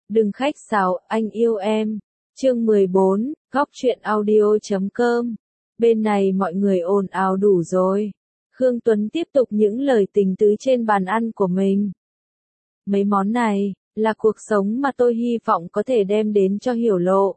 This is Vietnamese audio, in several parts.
Đừng khách sáo, anh yêu em. Chương 14, góc truyện audio.com. Bên này mọi người ồn ào đủ rồi. Khương Tuấn tiếp tục những lời tình tứ trên bàn ăn của mình. Mấy món này, là cuộc sống mà tôi hy vọng có thể đem đến cho Hiểu Lộ.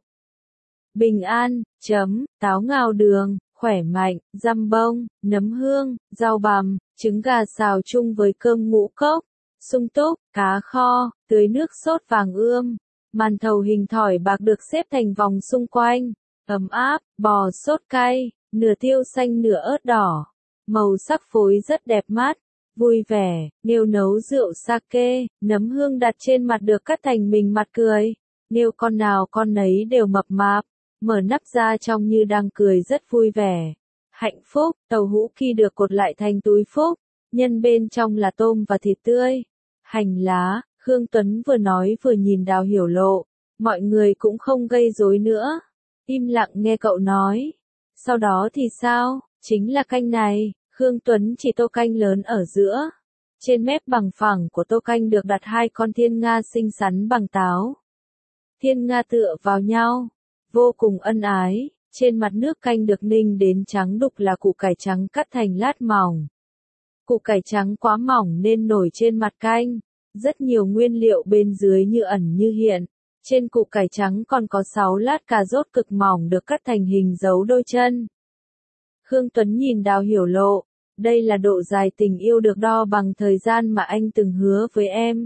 Bình an, táo ngao đường, khỏe mạnh, dăm bông, nấm hương, rau bằm, trứng gà xào chung với cơm ngũ cốc, sung túc, cá kho, tưới nước sốt vàng ươm, màn thầu hình thỏi bạc được xếp thành vòng xung quanh, ấm áp, bò sốt cay, nửa tiêu xanh nửa ớt đỏ, màu sắc phối rất đẹp mắt, vui vẻ, Nghêu nấu rượu sake, nấm hương đặt trên mặt được cắt thành mình mặt cười, Nghêu con nào con nấy đều mập mạp, mở nắp ra trông như đang cười rất vui vẻ. Hạnh phúc, tàu hũ khi được cột lại thành túi phúc, nhân bên trong là tôm và thịt tươi, hành lá. Khương Tuấn vừa nói vừa nhìn Đào Hiểu Lộ, mọi người cũng không gây rối nữa, im lặng nghe cậu nói. Sau đó thì sao, chính là canh này, Khương Tuấn chỉ tô canh lớn ở giữa. Trên mép bằng phẳng của tô canh được đặt hai con thiên nga xinh xắn bằng táo. Thiên nga tựa vào nhau, vô cùng ân ái, trên mặt nước canh được ninh đến trắng đục là củ cải trắng cắt thành lát mỏng. Củ cải trắng quá mỏng nên nổi trên mặt canh. Rất nhiều nguyên liệu bên dưới như ẩn như hiện, trên củ cải trắng còn có 6 lát cà rốt cực mỏng được cắt thành hình dấu đôi chân. Khương Tuấn nhìn Đào Hiểu Lộ, đây là độ dài tình yêu được đo bằng thời gian mà anh từng hứa với em.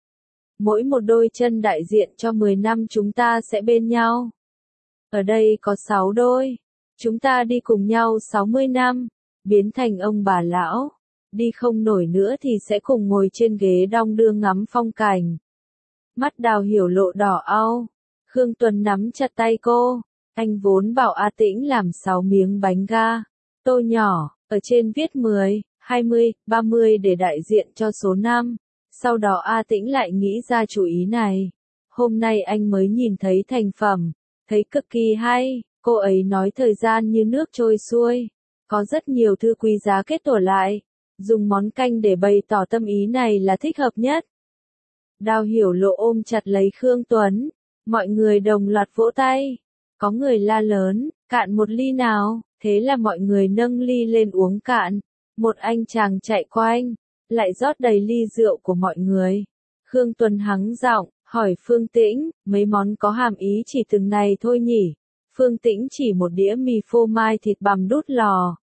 Mỗi một đôi chân đại diện cho 10 năm chúng ta sẽ bên nhau. Ở đây có 6 đôi, chúng ta đi cùng nhau 60 năm, biến thành ông bà lão. Đi không nổi nữa thì sẽ cùng ngồi trên ghế đong đưa ngắm phong cảnh. Mắt Đào Hiểu Lộ đỏ au. Khương Tuấn nắm chặt tay cô. Anh vốn bảo A Tĩnh làm 6 miếng bánh ga. Tô nhỏ, ở trên viết 10, 20, 30 để đại diện cho số năm. Sau đó A Tĩnh lại nghĩ ra chủ ý này. Hôm nay anh mới nhìn thấy thành phẩm. Thấy cực kỳ hay. Cô ấy nói thời gian như nước trôi xuôi. Có rất nhiều thứ quý giá kết tổ lại. Dùng món canh để bày tỏ tâm ý này là thích hợp nhất. Đào Hiểu Lộ ôm chặt lấy Khương Tuấn. Mọi người đồng loạt vỗ tay. Có người la lớn, cạn một ly nào. Thế là mọi người nâng ly lên uống cạn. Một anh chàng chạy qua anh, lại rót đầy ly rượu của mọi người. Khương Tuấn hắng giọng, hỏi Phương Tĩnh, mấy món có hàm ý chỉ từng này thôi nhỉ? Phương Tĩnh chỉ một đĩa mì phô mai thịt bằm đút lò.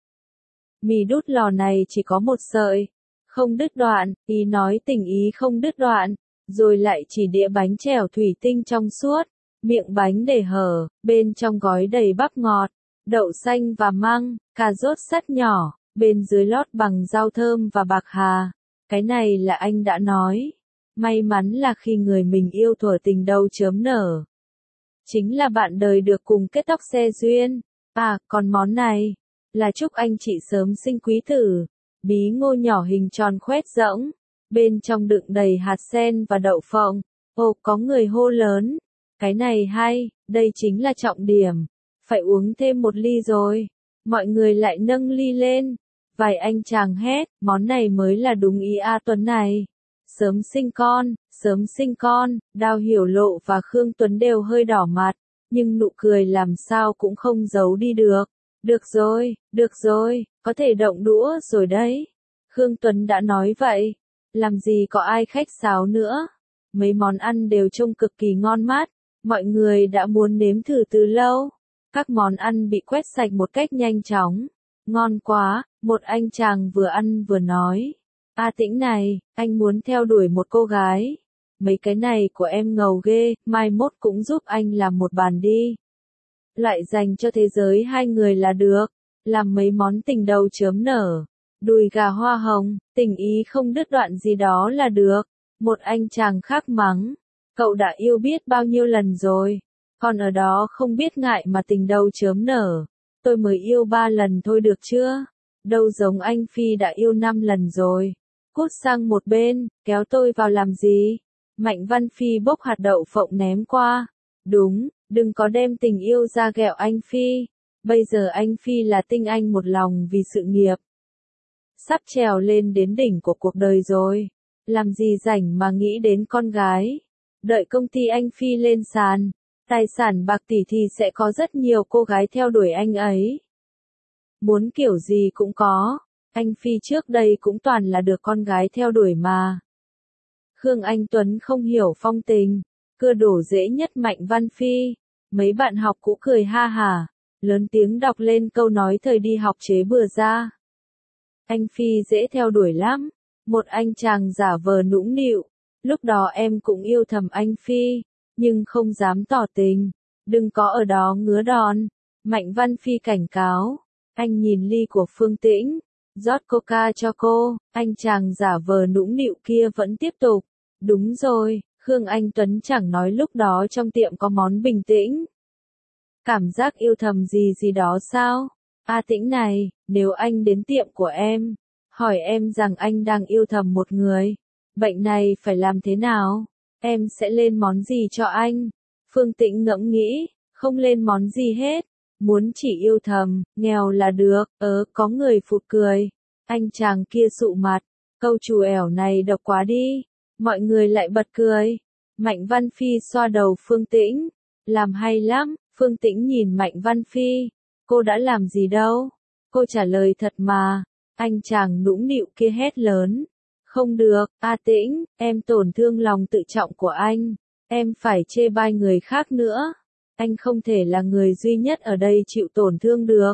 Mì đút lò này chỉ có một sợi, không đứt đoạn, ý nói tình ý không đứt đoạn, rồi lại chỉ đĩa bánh chèo thủy tinh trong suốt, miệng bánh để hở, bên trong gói đầy bắp ngọt, đậu xanh và măng, cà rốt sắt nhỏ, bên dưới lót bằng rau thơm và bạc hà. Cái này là anh đã nói. May mắn là khi người mình yêu thuở tình đầu chớm nở. Chính là bạn đời được cùng kết tóc xe duyên. À, còn món này là chúc anh chị sớm sinh quý tử. Bí ngô nhỏ hình tròn khoét rỗng, bên trong đựng đầy hạt sen và đậu phộng. Ồ, có người hô lớn. Cái này hay, đây chính là trọng điểm. Phải uống thêm một ly rồi. Mọi người lại nâng ly lên. Vài anh chàng hét, món này mới là đúng ý A Tuấn này. Sớm sinh con, Đào Hiểu Lộ và Khương Tuấn đều hơi đỏ mặt, nhưng nụ cười làm sao cũng không giấu đi được. Được rồi, có thể động đũa rồi đấy. Khương Tuấn đã nói vậy, làm gì có ai khách sáo nữa. Mấy món ăn đều trông cực kỳ ngon mát, mọi người đã muốn nếm thử từ lâu. Các món ăn bị quét sạch một cách nhanh chóng. Ngon quá, một anh chàng vừa ăn vừa nói. A Tĩnh này, anh muốn theo đuổi một cô gái. Mấy cái này của em ngầu ghê, mai mốt cũng giúp anh làm một bàn đi. Lại dành cho thế giới hai người là được. Làm mấy món tình đầu chớm nở. Đùi gà hoa hồng, tình ý không đứt đoạn gì đó là được. Một anh chàng khác mắng. Cậu đã yêu biết bao nhiêu lần rồi. Còn ở đó không biết ngại mà tình đầu chớm nở. Tôi mới yêu 3 lần thôi được chưa? Đâu giống anh Phi đã yêu 5 lần rồi. Cút sang một bên, kéo tôi vào làm gì? Mạnh Văn Phi bốc hạt đậu phộng ném qua. Đúng, đừng có đem tình yêu ra ghẹo anh Phi. Bây giờ anh Phi là tinh anh một lòng vì sự nghiệp. Sắp trèo lên đến đỉnh của cuộc đời rồi. Làm gì rảnh mà nghĩ đến con gái. Đợi công ty anh Phi lên sàn, tài sản bạc tỷ thì sẽ có rất nhiều cô gái theo đuổi anh ấy. Muốn kiểu gì cũng có, anh Phi trước đây cũng toàn là được con gái theo đuổi mà. Khương Anh Tuấn không hiểu phong tình, cưa đổ dễ nhất Mạnh Văn Phi. Mấy bạn học cũ cười ha hả, lớn tiếng đọc lên câu nói thời đi học chế bừa ra. Anh Phi dễ theo đuổi lắm, một anh chàng giả vờ nũng nịu, lúc đó em cũng yêu thầm anh Phi, nhưng không dám tỏ tình, đừng có ở đó ngứa đòn. Mạnh Văn Phi cảnh cáo, anh nhìn ly của Phương Tĩnh, rót coca cho cô, anh chàng giả vờ nũng nịu kia vẫn tiếp tục. Đúng rồi, Khương Anh Tuấn chẳng nói lúc đó trong tiệm có món bình tĩnh. Cảm giác yêu thầm gì gì đó sao? A Tĩnh này, nếu anh đến tiệm của em, hỏi em rằng anh đang yêu thầm một người, bệnh này phải làm thế nào? Em sẽ lên món gì cho anh? Phương Tĩnh ngẫm nghĩ, không lên món gì hết. Muốn chỉ yêu thầm, nghèo là được, có người phụt cười. Anh chàng kia sụ mặt, câu chù ẻo này độc quá đi. Mọi người lại bật cười. Mạnh Văn Phi xoa đầu Phương Tĩnh. Làm hay lắm, Phương Tĩnh nhìn Mạnh Văn Phi. Cô đã làm gì đâu? Cô trả lời thật mà. Anh chàng nũng nịu kia hét lớn. Không được, A Tĩnh, em tổn thương lòng tự trọng của anh. Em phải chê bai người khác nữa. Anh không thể là người duy nhất ở đây chịu tổn thương được.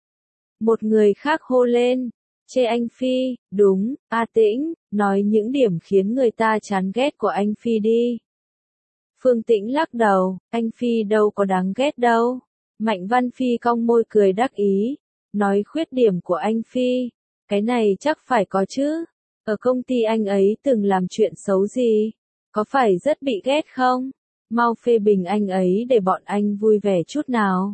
Một người khác hô lên. Chê anh Phi, đúng, A Tĩnh, nói những điểm khiến người ta chán ghét của anh Phi đi. Phương Tĩnh lắc đầu, anh Phi đâu có đáng ghét đâu. Mạnh Văn Phi cong môi cười đắc ý, nói khuyết điểm của anh Phi, cái này chắc phải có chứ. Ở công ty anh ấy từng làm chuyện xấu gì? Có phải rất bị ghét không? Mau phê bình anh ấy để bọn anh vui vẻ chút nào.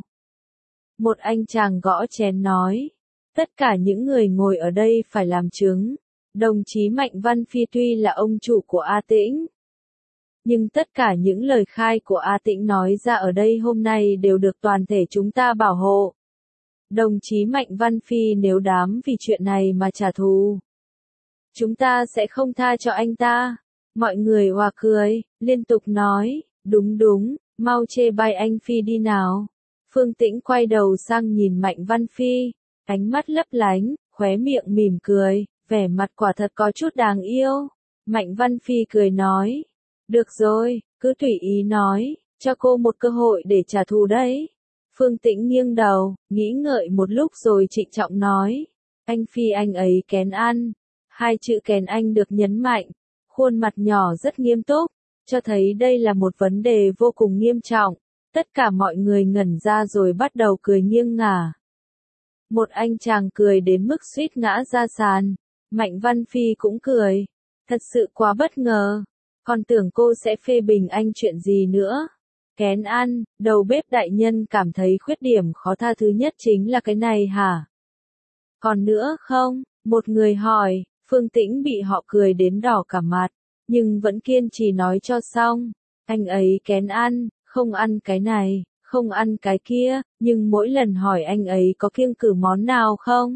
Một anh chàng gõ chén nói. Tất cả những người ngồi ở đây phải làm chứng. Đồng chí Mạnh Văn Phi tuy là ông chủ của A Tĩnh, nhưng tất cả những lời khai của A Tĩnh nói ra ở đây hôm nay đều được toàn thể chúng ta bảo hộ. Đồng chí Mạnh Văn Phi nếu dám vì chuyện này mà trả thù, chúng ta sẽ không tha cho anh ta. Mọi người òa cười, liên tục nói, đúng đúng, mau chê bai anh Phi đi nào. Phương Tĩnh quay đầu sang nhìn Mạnh Văn Phi, ánh mắt lấp lánh, khóe miệng mỉm cười, vẻ mặt quả thật có chút đáng yêu. Mạnh Văn Phi cười nói, được rồi, cứ tùy ý nói, cho cô một cơ hội để trả thù đấy. Phương Tĩnh nghiêng đầu, nghĩ ngợi một lúc rồi trịnh trọng nói, anh Phi anh ấy kén ăn. Hai chữ kén anh được nhấn mạnh, khuôn mặt nhỏ rất nghiêm túc, cho thấy đây là một vấn đề vô cùng nghiêm trọng. Tất cả mọi người ngẩn ra rồi bắt đầu cười nghiêng ngả. Một anh chàng cười đến mức suýt ngã ra sàn. Mạnh Văn Phi cũng cười. Thật sự quá bất ngờ. Còn tưởng cô sẽ phê bình anh chuyện gì nữa. Kén ăn, đầu bếp đại nhân cảm thấy khuyết điểm khó tha thứ nhất chính là cái này hả? Còn nữa không? Một người hỏi. Phương Tĩnh bị họ cười đến đỏ cả mặt, nhưng vẫn kiên trì nói cho xong. Anh ấy kén ăn, không ăn cái này, không ăn cái kia, nhưng mỗi lần hỏi anh ấy có kiêng cữ món nào không?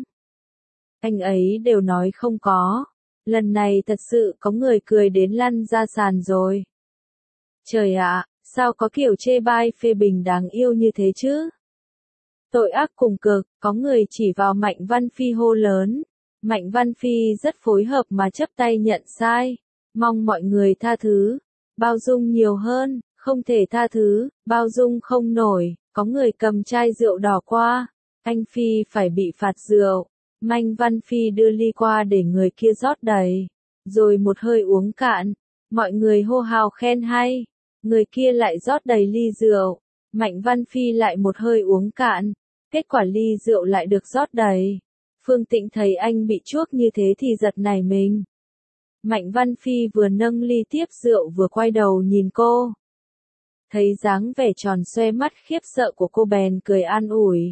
Anh ấy đều nói không có. Lần này thật sự có người cười đến lăn ra sàn rồi. Trời ạ, sao có kiểu chê bai phê bình đáng yêu như thế chứ? Tội ác cùng cực, có người chỉ vào Mạnh Văn Phi hô lớn. Mạnh Văn Phi rất phối hợp mà chấp tay nhận sai. Mong mọi người tha thứ. Bao dung nhiều hơn, không thể tha thứ, bao dung không nổi. Có người cầm chai rượu đỏ qua. Anh Phi phải bị phạt rượu. Mạnh Văn Phi đưa ly qua để người kia rót đầy. Rồi một hơi uống cạn. Mọi người hô hào khen hay. Người kia lại rót đầy ly rượu. Mạnh Văn Phi lại một hơi uống cạn. Kết quả ly rượu lại được rót đầy. Phương Tĩnh thấy anh bị chuốc như thế thì giật nảy mình. Mạnh Văn Phi vừa nâng ly tiếp rượu vừa quay đầu nhìn cô. Thấy dáng vẻ tròn xoe mắt khiếp sợ của cô bèn cười an ủi.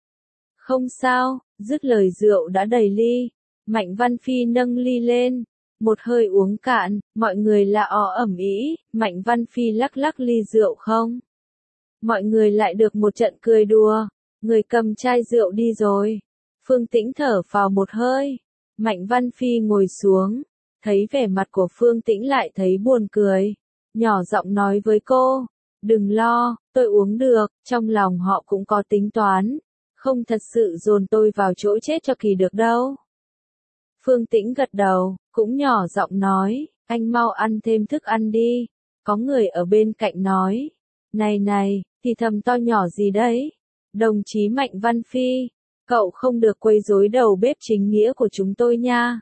Không sao, dứt lời rượu đã đầy ly. Mạnh Văn Phi nâng ly lên. Một hơi uống cạn, mọi người la ó ầm ĩ. Mạnh Văn Phi lắc lắc ly rượu không. Mọi người lại được một trận cười đùa. Người cầm chai rượu đi rồi. Phương Tĩnh thở phào một hơi. Mạnh Văn Phi ngồi xuống. Thấy vẻ mặt của Phương Tĩnh lại thấy buồn cười. nhỏ giọng nói với cô. Đừng lo, tôi uống được, trong lòng họ cũng có tính toán. Không thật sự dồn tôi vào chỗ chết cho kỳ được đâu. Phương Tĩnh gật đầu, cũng nhỏ giọng nói, anh mau ăn thêm thức ăn đi. Có người ở bên cạnh nói, này, thì thầm to nhỏ gì đấy? Đồng chí Mạnh Văn Phi, cậu không được quấy rối đầu bếp chính nghĩa của chúng tôi nha.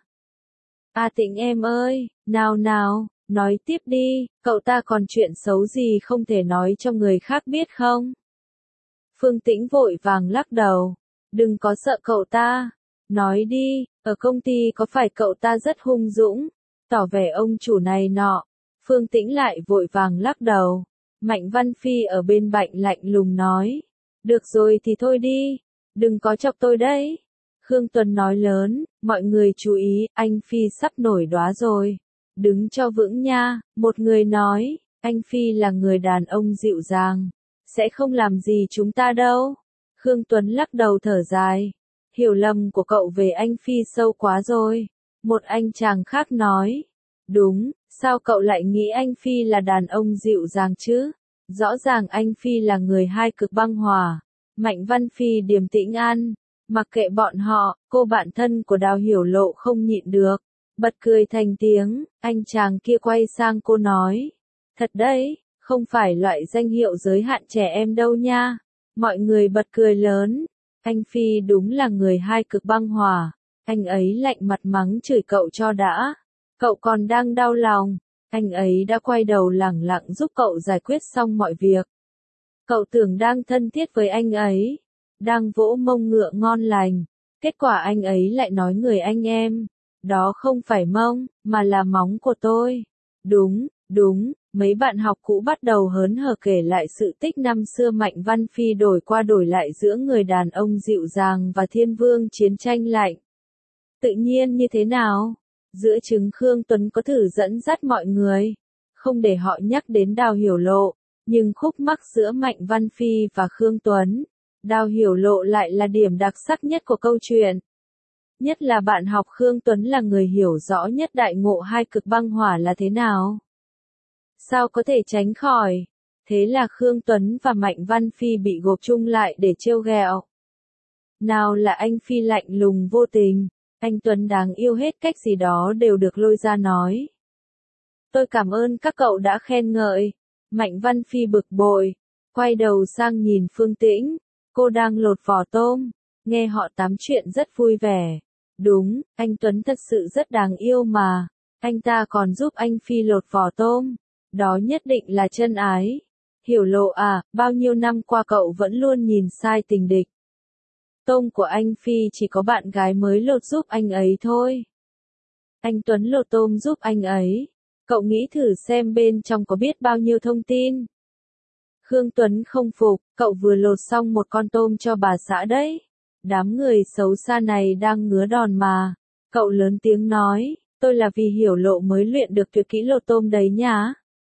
A Tĩnh em ơi, nào, nói tiếp đi, cậu ta còn chuyện xấu gì không thể nói cho người khác biết không? Phương Tĩnh vội vàng lắc đầu, đừng có sợ cậu ta, nói đi, ở công ty có phải cậu ta rất hung dũng, tỏ vẻ ông chủ này nọ. Phương Tĩnh lại vội vàng lắc đầu. Mạnh Văn Phi ở bên cạnh lạnh lùng nói, được rồi thì thôi đi, đừng có chọc tôi đấy. Khương Tuấn nói lớn, mọi người chú ý, anh Phi sắp nổi đóa rồi. Đứng cho vững nha, một người nói, anh Phi là người đàn ông dịu dàng, sẽ không làm gì chúng ta đâu. Khương Tuấn lắc đầu thở dài, hiểu lầm của cậu về anh Phi sâu quá rồi. Một anh chàng khác nói, đúng, sao cậu lại nghĩ anh Phi là đàn ông dịu dàng chứ? Rõ ràng anh Phi là người hai cực băng hòa. Mạnh Văn Phi điềm tĩnh ăn, mặc kệ bọn họ, cô bạn thân của Đào Hiểu Lộ không nhịn được, bật cười thành tiếng, anh chàng kia quay sang cô nói, thật đấy, không phải loại danh hiệu giới hạn trẻ em đâu nha. Mọi người bật cười lớn, anh Phi đúng là người hai cực băng hòa, anh ấy lạnh mặt mắng chửi cậu cho đã, cậu còn đang đau lòng, anh ấy đã quay đầu lẳng lặng giúp cậu giải quyết xong mọi việc. Cậu tưởng đang thân thiết với anh ấy, đang vỗ mông ngựa ngon lành, kết quả anh ấy lại nói người anh em, đó không phải mông, mà là móng của tôi. Đúng, mấy bạn học cũ bắt đầu hớn hở kể lại sự tích năm xưa Mạnh Văn Phi đổi qua đổi lại giữa người đàn ông dịu dàng và thiên vương chiến tranh lạnh. Tự nhiên như thế nào? Giữa trứng Khương Tuấn có thử dẫn dắt mọi người, không để họ nhắc đến Đào Hiểu Lộ, nhưng khúc mắc giữa Mạnh Văn Phi và Khương Tuấn, Đào Hiểu Lộ lại là điểm đặc sắc nhất của câu chuyện. Nhất là bạn học Khương Tuấn là người hiểu rõ nhất đại ngộ hai cực băng hỏa là thế nào. Sao có thể tránh khỏi? Thế là Khương Tuấn và Mạnh Văn Phi bị gộp chung lại để trêu ghẹo. Nào là anh Phi lạnh lùng vô tình, anh Tuấn đáng yêu hết cách gì đó đều được lôi ra nói. Tôi cảm ơn các cậu đã khen ngợi. Mạnh Văn Phi bực bội, quay đầu sang nhìn Phương Tĩnh, cô đang lột vỏ tôm, nghe họ tám chuyện rất vui vẻ. Đúng, anh Tuấn thật sự rất đáng yêu mà, anh ta còn giúp anh Phi lột vỏ tôm, đó nhất định là chân ái. Hiểu Lộ à, bao nhiêu năm qua cậu vẫn luôn nhìn sai tình địch. Tôm của anh Phi chỉ có bạn gái mới lột giúp anh ấy thôi. Anh Tuấn lột tôm giúp anh ấy. Cậu nghĩ thử xem bên trong có biết bao nhiêu thông tin. Khương Tuấn không phục, cậu vừa lột xong một con tôm cho bà xã đấy. Đám người xấu xa này đang ngứa đòn mà. Cậu lớn tiếng nói, tôi là vì Hiểu Lộ mới luyện được tuyệt kỹ lột tôm đấy nhá.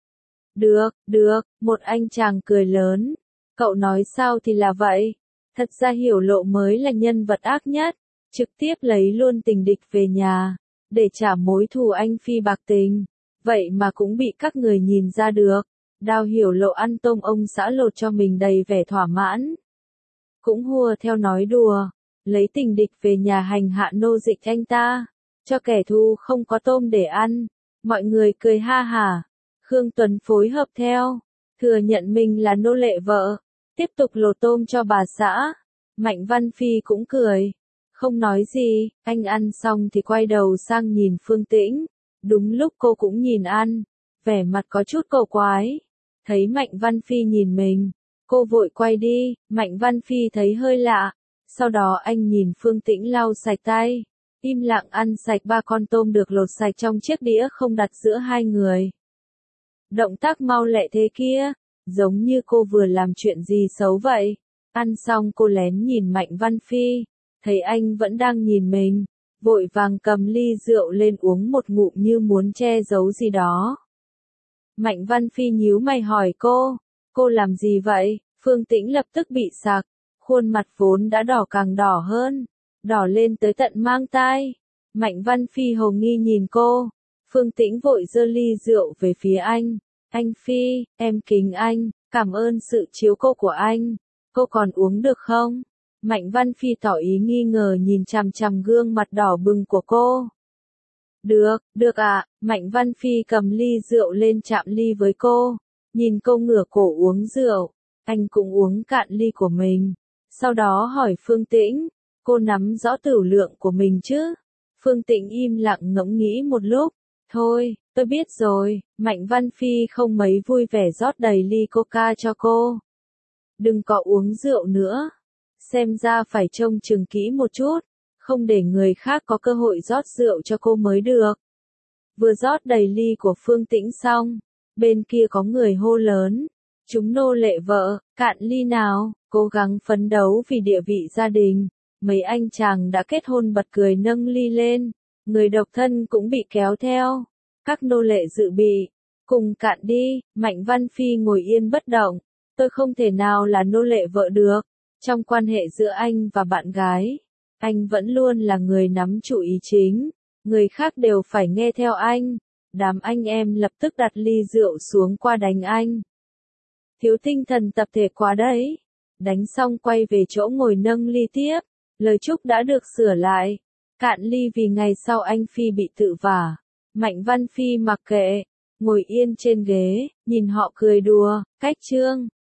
Được, một anh chàng cười lớn. Cậu nói sao thì là vậy. Thật ra Hiểu Lộ mới là nhân vật ác nhất, trực tiếp lấy luôn tình địch về nhà, để trả mối thù anh Phi bạc tình. Vậy mà cũng bị các người nhìn ra được. Đào Hiểu Lộ ăn tôm ông xã lột cho mình đầy vẻ thỏa mãn. Cũng hùa theo nói đùa, lấy tình địch về nhà hành hạ nô dịch anh ta, cho kẻ thù không có tôm để ăn. Mọi người cười ha hả. Khương Tuấn phối hợp theo, thừa nhận mình là nô lệ vợ, tiếp tục lột tôm cho bà xã. Mạnh Văn Phi cũng cười, không nói gì, anh ăn xong thì quay đầu sang nhìn Phương Tĩnh. Đúng lúc cô cũng nhìn ăn, vẻ mặt có chút cổ quái. Thấy Mạnh Văn Phi nhìn mình, cô vội quay đi, Mạnh Văn Phi thấy hơi lạ. Sau đó anh nhìn Phương Tĩnh lau sạch tay, im lặng ăn sạch ba con tôm được lột sạch trong chiếc đĩa không đặt giữa hai người. Động tác mau lẹ thế kia, giống như cô vừa làm chuyện gì xấu vậy. Ăn xong cô lén nhìn Mạnh Văn Phi, thấy anh vẫn đang nhìn mình, vội vàng cầm ly rượu lên uống một ngụm như muốn che giấu gì đó. Mạnh Văn Phi nhíu mày hỏi cô làm gì vậy? Phương Tĩnh lập tức bị sặc, khuôn mặt vốn đã đỏ càng đỏ hơn, đỏ lên tới tận mang tai. Mạnh Văn Phi hồ nghi nhìn cô, Phương Tĩnh vội giơ ly rượu về phía anh, Anh Phi, em kính anh, cảm ơn sự chiếu cố của anh. Cô còn uống được không? Mạnh Văn Phi tỏ ý nghi ngờ nhìn chằm chằm gương mặt đỏ bừng của cô. Được ạ, Mạnh Văn Phi cầm ly rượu lên chạm ly với cô. Nhìn cô ngửa cổ uống rượu, anh cũng uống cạn ly của mình. Sau đó hỏi Phương Tĩnh, cô nắm rõ tửu lượng của mình chứ? Phương Tĩnh im lặng ngẫm nghĩ một lúc. Thôi, tôi biết rồi, Mạnh Văn Phi không mấy vui vẻ rót đầy ly coca cho cô. Đừng có uống rượu nữa. Xem ra phải trông chừng kỹ một chút, không để người khác có cơ hội rót rượu cho cô mới được. Vừa rót đầy ly của Phương Tĩnh xong, bên kia có người hô lớn. Chúng nô lệ vợ, cạn ly nào, cố gắng phấn đấu vì địa vị gia đình. Mấy anh chàng đã kết hôn bật cười nâng ly lên, người độc thân cũng bị kéo theo. Các nô lệ dự bị, cùng cạn đi. Mạnh Văn Phi ngồi yên bất động. Tôi không thể nào là nô lệ vợ được. Trong quan hệ giữa anh và bạn gái, anh vẫn luôn là người nắm chủ ý chính. Người khác đều phải nghe theo anh. Đám anh em lập tức đặt ly rượu xuống qua đánh anh. Thiếu tinh thần tập thể quá đấy. Đánh xong quay về chỗ ngồi nâng ly tiếp. Lời chúc đã được sửa lại. Cạn ly vì ngày sau anh Phi bị tự vả. Mạnh Văn Phi mặc kệ, ngồi yên trên ghế, nhìn họ cười đùa, cách chương.